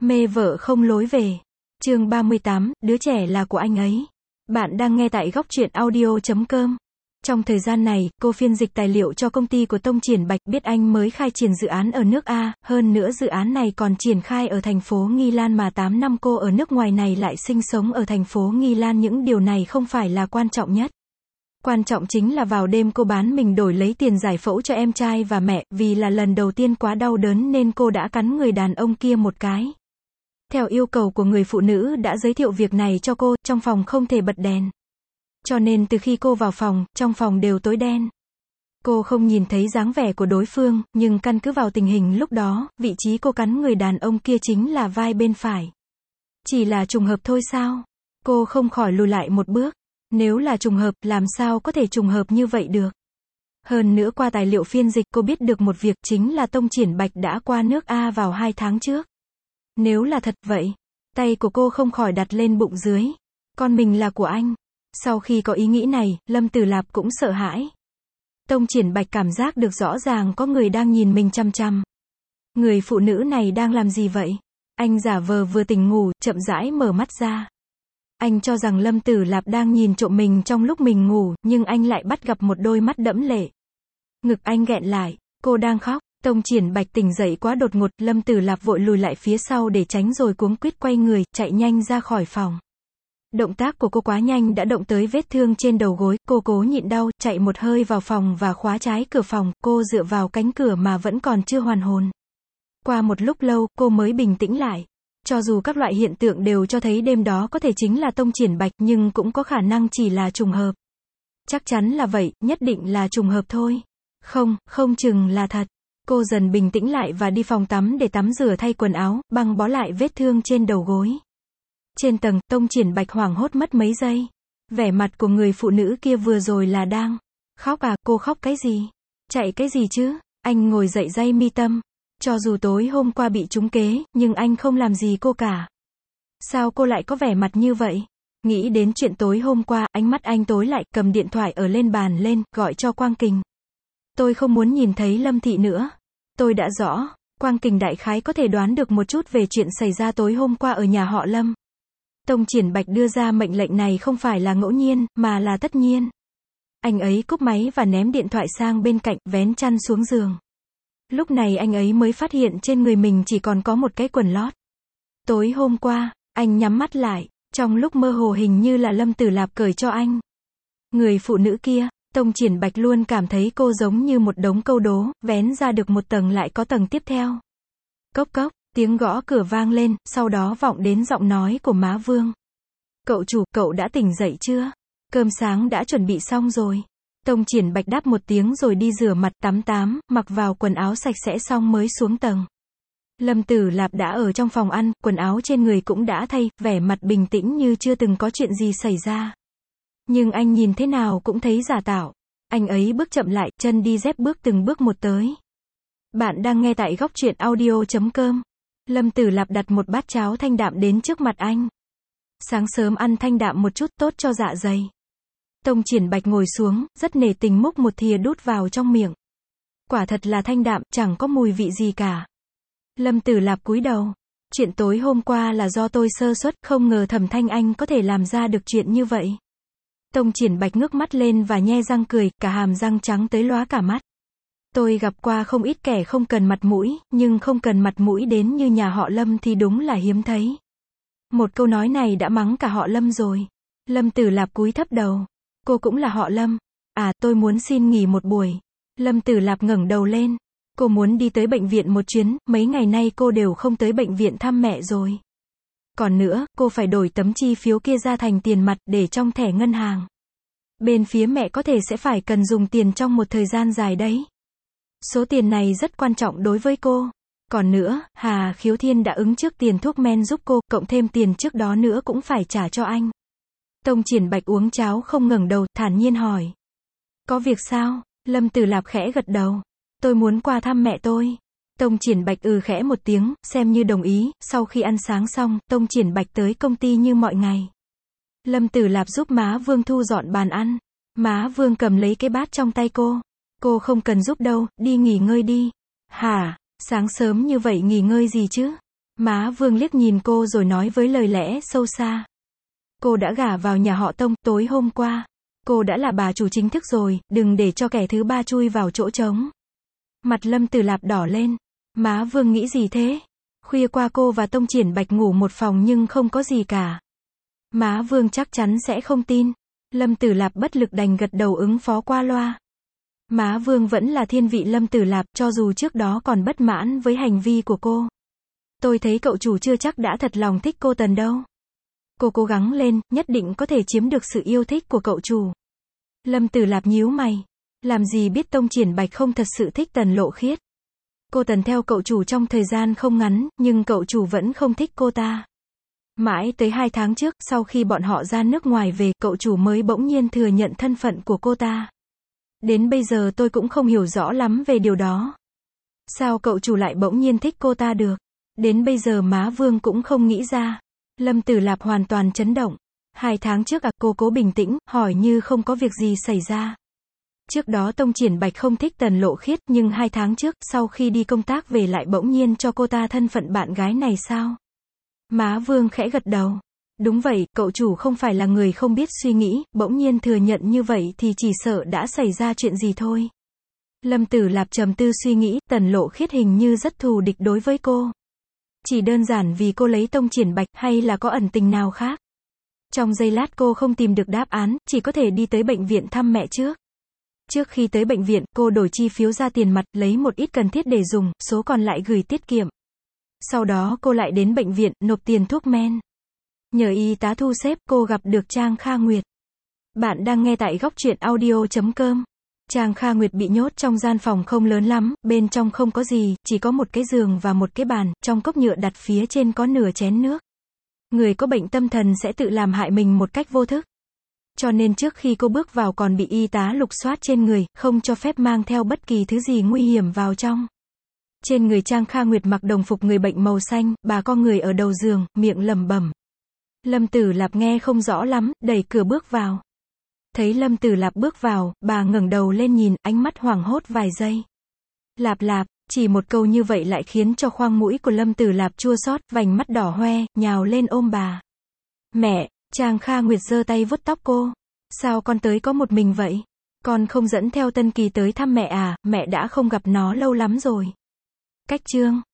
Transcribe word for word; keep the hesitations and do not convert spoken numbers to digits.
Mê vợ không lối về. Chương ba mươi tám, đứa trẻ là của anh ấy. Bạn đang nghe tại góc truyện audio chấm com. Trong thời gian này, cô phiên dịch tài liệu cho công ty của Tông Triển Bạch, biết anh mới khai triển dự án ở nước A, hơn nữa dự án này còn triển khai ở thành phố Nghi Lan mà tám năm cô ở nước ngoài này lại sinh sống ở thành phố Nghi Lan, những điều này không phải là quan trọng nhất. Quan trọng chính là vào đêm cô bán mình đổi lấy tiền giải phẫu cho em trai và mẹ, vì là lần đầu tiên quá đau đớn nên cô đã cắn người đàn ông kia một cái. Theo yêu cầu của người phụ nữ đã giới thiệu việc này cho cô, trong phòng không thể bật đèn. Cho nên từ khi cô vào phòng, trong phòng đều tối đen. Cô không nhìn thấy dáng vẻ của đối phương, nhưng căn cứ vào tình hình lúc đó, vị trí cô cắn người đàn ông kia chính là vai bên phải. Chỉ là trùng hợp thôi sao? Cô không khỏi lùi lại một bước. Nếu là trùng hợp, làm sao có thể trùng hợp như vậy được? Hơn nữa qua tài liệu phiên dịch cô biết được một việc, chính là Tông Triển Bạch đã qua nước A vào hai tháng trước. Nếu là thật vậy, tay của cô không khỏi đặt lên bụng dưới. Con mình là của anh. Sau khi có ý nghĩ này, Lâm Tử Lạp cũng sợ hãi. Tông Triển Bạch cảm giác được rõ ràng có người đang nhìn mình chăm chăm. Người phụ nữ này đang làm gì vậy? Anh giả vờ vừa tỉnh ngủ, chậm rãi mở mắt ra. Anh cho rằng Lâm Tử Lạp đang nhìn trộm mình trong lúc mình ngủ, nhưng anh lại bắt gặp một đôi mắt đẫm lệ. Ngực anh nghẹn lại, cô đang khóc. Tông Triển Bạch tỉnh dậy quá đột ngột, Lâm Tử Lạp vội lùi lại phía sau để tránh rồi cuống quýt quay người, chạy nhanh ra khỏi phòng. Động tác của cô quá nhanh đã động tới vết thương trên đầu gối, cô cố nhịn đau, chạy một hơi vào phòng và khóa trái cửa phòng, cô dựa vào cánh cửa mà vẫn còn chưa hoàn hồn. Qua một lúc lâu, cô mới bình tĩnh lại. Cho dù các loại hiện tượng đều cho thấy đêm đó có thể chính là Tông Triển Bạch, nhưng cũng có khả năng chỉ là trùng hợp. Chắc chắn là vậy, nhất định là trùng hợp thôi. Không, không chừng là thật. Cô dần bình tĩnh lại và đi phòng tắm để tắm rửa thay quần áo, băng bó lại vết thương trên đầu gối. Trên tầng, Tông Triển Bạch hoảng hốt mất mấy giây. Vẻ mặt của người phụ nữ kia vừa rồi là đang khóc à? Cô khóc cái gì? Chạy cái gì chứ? Anh ngồi dậy day mi tâm. Cho dù tối hôm qua bị trúng kế, nhưng anh không làm gì cô cả. Sao cô lại có vẻ mặt như vậy? Nghĩ đến chuyện tối hôm qua, ánh mắt anh tối lại, cầm điện thoại ở lên bàn lên, gọi cho Quang Kình. Tôi không muốn nhìn thấy Lâm Thị nữa. Tôi đã rõ, Quang Kình đại khái có thể đoán được một chút về chuyện xảy ra tối hôm qua ở nhà họ Lâm. Tông Triển Bạch đưa ra mệnh lệnh này không phải là ngẫu nhiên, mà là tất nhiên. Anh ấy cúp máy và ném điện thoại sang bên cạnh, vén chăn xuống giường. Lúc này anh ấy mới phát hiện trên người mình chỉ còn có một cái quần lót. Tối hôm qua, anh nhắm mắt lại, trong lúc mơ hồ hình như là Lâm Tử Lạp cởi cho anh. Người phụ nữ kia, Tông Triển Bạch luôn cảm thấy cô giống như một đống câu đố, vén ra được một tầng lại có tầng tiếp theo. Cốc cốc, tiếng gõ cửa vang lên, sau đó vọng đến giọng nói của má Vương. Cậu chủ, cậu đã tỉnh dậy chưa? Cơm sáng đã chuẩn bị xong rồi. Tông Triển Bạch đáp một tiếng rồi đi rửa mặt, tắm tám, mặc vào quần áo sạch sẽ xong mới xuống tầng. Lâm Tử Lạp đã ở trong phòng ăn, quần áo trên người cũng đã thay, vẻ mặt bình tĩnh như chưa từng có chuyện gì xảy ra. Nhưng anh nhìn thế nào cũng thấy giả tạo. Anh ấy bước chậm lại, chân đi dép bước từng bước một tới. Bạn đang nghe tại góc truyện audio chấm com. Lâm Tử Lạp đặt một bát cháo thanh đạm đến trước mặt anh. Sáng sớm ăn thanh đạm một chút tốt cho dạ dày. Tông Triển Bạch ngồi xuống, rất nể tình múc một thìa đút vào trong miệng. Quả thật là thanh đạm, chẳng có mùi vị gì cả. Lâm Tử Lạp cúi đầu. Chuyện tối hôm qua là do tôi sơ suất, không ngờ Thẩm Thanh Anh có thể làm ra được chuyện như vậy. Tông Triển Bạch ngước mắt lên và nhe răng cười, cả hàm răng trắng tới lóa cả mắt. Tôi gặp qua không ít kẻ không cần mặt mũi, nhưng không cần mặt mũi đến như nhà họ Lâm thì đúng là hiếm thấy. Một câu nói này đã mắng cả họ Lâm rồi. Lâm Tử Lạp cúi thấp đầu. Cô cũng là họ Lâm. À, tôi muốn xin nghỉ một buổi. Lâm Tử Lạp ngẩng đầu lên. Cô muốn đi tới bệnh viện một chuyến, mấy ngày nay cô đều không tới bệnh viện thăm mẹ rồi. Còn nữa, cô phải đổi tấm chi phiếu kia ra thành tiền mặt để trong thẻ ngân hàng. Bên phía mẹ có thể sẽ phải cần dùng tiền trong một thời gian dài đấy. Số tiền này rất quan trọng đối với cô. Còn nữa, Hà Khiếu Thiên đã ứng trước tiền thuốc men giúp cô, cộng thêm tiền trước đó nữa cũng phải trả cho anh. Tông Triển Bạch uống cháo không ngẩng đầu, thản nhiên hỏi. Có việc sao? Lâm Tử Lạp khẽ gật đầu. Tôi muốn qua thăm mẹ tôi. Tông Triển Bạch ừ khẽ một tiếng, xem như đồng ý. Sau khi ăn sáng xong, Tông Triển Bạch tới công ty như mọi ngày. Lâm Tử Lạp giúp má Vương thu dọn bàn ăn. Má Vương cầm lấy cái bát trong tay cô. Cô không cần giúp đâu, đi nghỉ ngơi đi. Hả? Sáng sớm như vậy nghỉ ngơi gì chứ? Má Vương liếc nhìn cô rồi nói với lời lẽ sâu xa. Cô đã gả vào nhà họ Tông, tối hôm qua. Cô đã là bà chủ chính thức rồi, đừng để cho kẻ thứ ba chui vào chỗ trống. Mặt Lâm Tử Lạp đỏ lên. Má Vương nghĩ gì thế? Khuya qua cô và Tông Triển Bạch ngủ một phòng nhưng không có gì cả. Má Vương chắc chắn sẽ không tin. Lâm Tử Lạp bất lực đành gật đầu ứng phó qua loa. Má Vương vẫn là thiên vị Lâm Tử Lạp, cho dù trước đó còn bất mãn với hành vi của cô. Tôi thấy cậu chủ chưa chắc đã thật lòng thích cô Tần đâu. Cô cố gắng lên, nhất định có thể chiếm được sự yêu thích của cậu chủ. Lâm Tử Lạp nhíu mày. Làm gì biết Tông Triển Bạch không thật sự thích Tần Lộ Khiết. Cô Tần theo cậu chủ trong thời gian không ngắn, nhưng cậu chủ vẫn không thích cô ta. Mãi tới hai tháng trước, sau khi bọn họ ra nước ngoài về, cậu chủ mới bỗng nhiên thừa nhận thân phận của cô ta. Đến bây giờ tôi cũng không hiểu rõ lắm về điều đó. Sao cậu chủ lại bỗng nhiên thích cô ta được? Đến bây giờ má Vương cũng không nghĩ ra. Lâm Tử Lạp hoàn toàn chấn động. Hai tháng trước à, cô cố bình tĩnh, hỏi như không có việc gì xảy ra. Trước đó Tông Triển Bạch không thích Tần Lộ Khiết, nhưng hai tháng trước, sau khi đi công tác về lại bỗng nhiên cho cô ta thân phận bạn gái này sao? Má Vương khẽ gật đầu. Đúng vậy, cậu chủ không phải là người không biết suy nghĩ, bỗng nhiên thừa nhận như vậy thì chỉ sợ đã xảy ra chuyện gì thôi. Lâm Tử Lạp trầm tư suy nghĩ, Tần Lộ Khiết hình như rất thù địch đối với cô. Chỉ đơn giản vì cô lấy Tông Triển Bạch, hay là có ẩn tình nào khác? Trong giây lát cô không tìm được đáp án, chỉ có thể đi tới bệnh viện thăm mẹ trước. Trước khi tới bệnh viện, cô đổi chi phiếu ra tiền mặt, lấy một ít cần thiết để dùng, số còn lại gửi tiết kiệm. Sau đó cô lại đến bệnh viện, nộp tiền thuốc men. Nhờ y tá thu xếp, cô gặp được Trang Kha Nguyệt. Bạn đang nghe tại góc truyện audio chấm com. Trang Kha Nguyệt bị nhốt trong gian phòng không lớn lắm, bên trong không có gì, chỉ có một cái giường và một cái bàn, trong cốc nhựa đặt phía trên có nửa chén nước. Người có bệnh tâm thần sẽ tự làm hại mình một cách vô thức. Cho nên trước khi cô bước vào còn bị y tá lục soát trên người, không cho phép mang theo bất kỳ thứ gì nguy hiểm vào trong. Trên người Trang Kha Nguyệt mặc đồng phục người bệnh màu xanh, bà co người ở đầu giường, miệng lẩm bẩm. Lâm Tử Lạp nghe không rõ lắm, đẩy cửa bước vào. Thấy Lâm Tử Lạp bước vào, bà ngẩng đầu lên nhìn, ánh mắt hoảng hốt vài giây. Lạp Lạp, chỉ một câu như vậy lại khiến cho khoang mũi của Lâm Tử Lạp chua xót, vành mắt đỏ hoe, nhào lên ôm bà. Mẹ, Trang Kha Nguyệt giơ tay vuốt tóc cô. Sao con tới có một mình vậy? Con không dẫn theo Tân Kỳ tới thăm mẹ à, mẹ đã không gặp nó lâu lắm rồi. Cách chương